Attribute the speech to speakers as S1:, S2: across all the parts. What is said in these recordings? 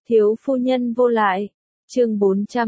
S1: Thiếu phu nhân vô lại. Chương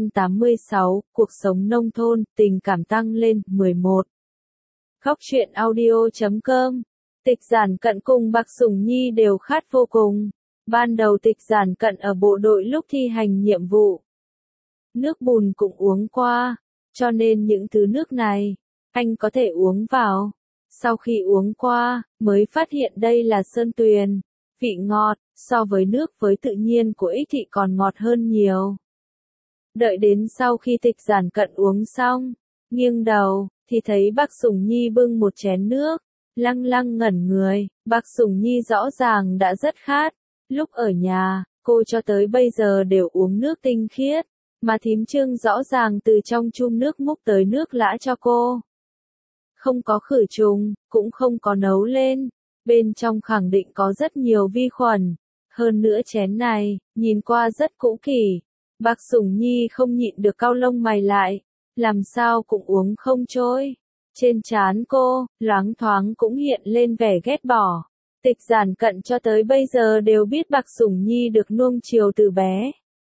S1: 486, cuộc sống nông thôn, tình cảm tăng lên, 11. Khóc chuyện audio.com. Tịch Giản Cận cùng Bạc Sủng Nhi đều khát vô cùng. Ban đầu Tịch Giản Cận ở bộ đội lúc thi hành nhiệm vụ. Nước bùn cũng uống qua, cho nên những thứ nước này, anh có thể uống vào. Sau khi uống qua, mới phát hiện đây là sơn tuyền, vị ngọt, so với nước với tự nhiên của Ích Thị còn ngọt hơn nhiều. Đợi đến sau khi Tịch Giản Cận uống xong, nghiêng đầu, thì thấy Bạc Sủng Nhi bưng một chén nước, lăng lăng ngẩn người. Bạc Sủng Nhi rõ ràng đã rất khát, lúc ở nhà, cô cho tới bây giờ đều uống nước tinh khiết, mà thím Trương rõ ràng từ trong chum nước múc tới nước lã cho cô. Không có khử trùng, cũng không có nấu lên, bên trong khẳng định có rất nhiều vi khuẩn. Hơn nữa chén này, nhìn qua rất cũ kỷ. Bạc Sủng Nhi không nhịn được cau lông mày lại, làm sao cũng uống không trôi. Trên trán cô, loáng thoáng cũng hiện lên vẻ ghét bỏ. Tịch Giản Cận cho tới bây giờ đều biết Bạc Sủng Nhi được nuông chiều từ bé.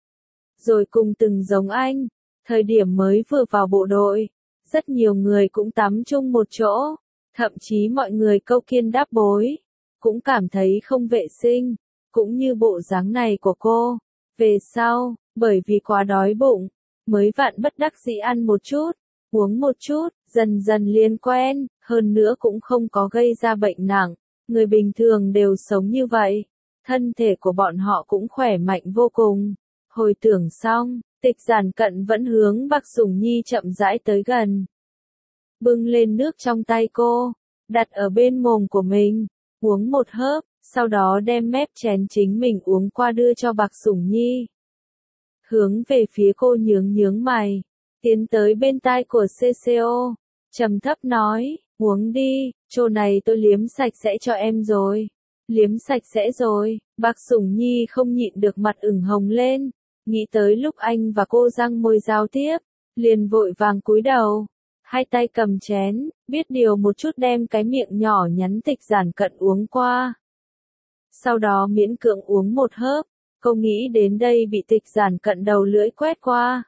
S1: Rồi cùng từng giống anh, thời điểm mới vừa vào bộ đội, rất nhiều người cũng tắm chung một chỗ, thậm chí mọi người câu kiên đáp bối, cũng cảm thấy không vệ sinh, cũng như bộ dáng này của cô. Về sau, bởi vì quá đói bụng, mới vạn bất đắc dĩ ăn một chút, uống một chút, dần dần liền quen, hơn nữa cũng không có gây ra bệnh nặng. Người bình thường đều sống như vậy, thân thể của bọn họ cũng khỏe mạnh vô cùng. Hồi tưởng xong, Tịch Giản Cận vẫn hướng Bạc Sủng Nhi chậm rãi tới gần. Bưng lên nước trong tay cô, đặt ở bên mồm của mình, uống một hớp, sau đó đem mép chén chính mình uống qua đưa cho Bạc Sủng Nhi. Hướng về phía cô nhướng nhướng mày, tiến tới bên tai của CCO, trầm thấp nói, uống đi, chỗ này tôi liếm sạch sẽ cho em rồi. Liếm sạch sẽ rồi. Bạc Sủng Nhi không nhịn được mặt ửng hồng lên, nghĩ tới lúc anh và cô răng môi giao tiếp, liền vội vàng cúi đầu, hai tay cầm chén, biết điều một chút đem cái miệng nhỏ nhắn Tịch Giản Cận uống qua. Sau đó miễn cưỡng uống một hớp, cô nghĩ đến đây bị Tịch Giản Cận đầu lưỡi quét qua.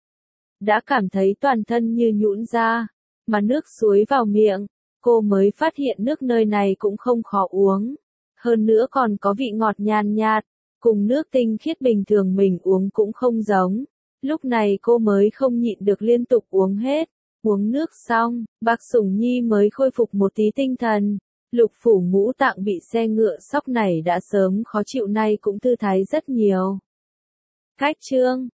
S1: Đã cảm thấy toàn thân như nhũn ra, mà nước suối vào miệng, cô mới phát hiện nước nơi này cũng không khó uống. Hơn nữa còn có vị ngọt nhàn nhạt, cùng nước tinh khiết bình thường mình uống cũng không giống. Lúc này cô mới không nhịn được liên tục uống hết. Uống nước xong, Bạc Sủng Nhi mới khôi phục một tí tinh thần. Lục phủ ngũ tạng bị xe ngựa sóc này đã sớm khó chịu nay cũng thư thái rất nhiều. Cách chương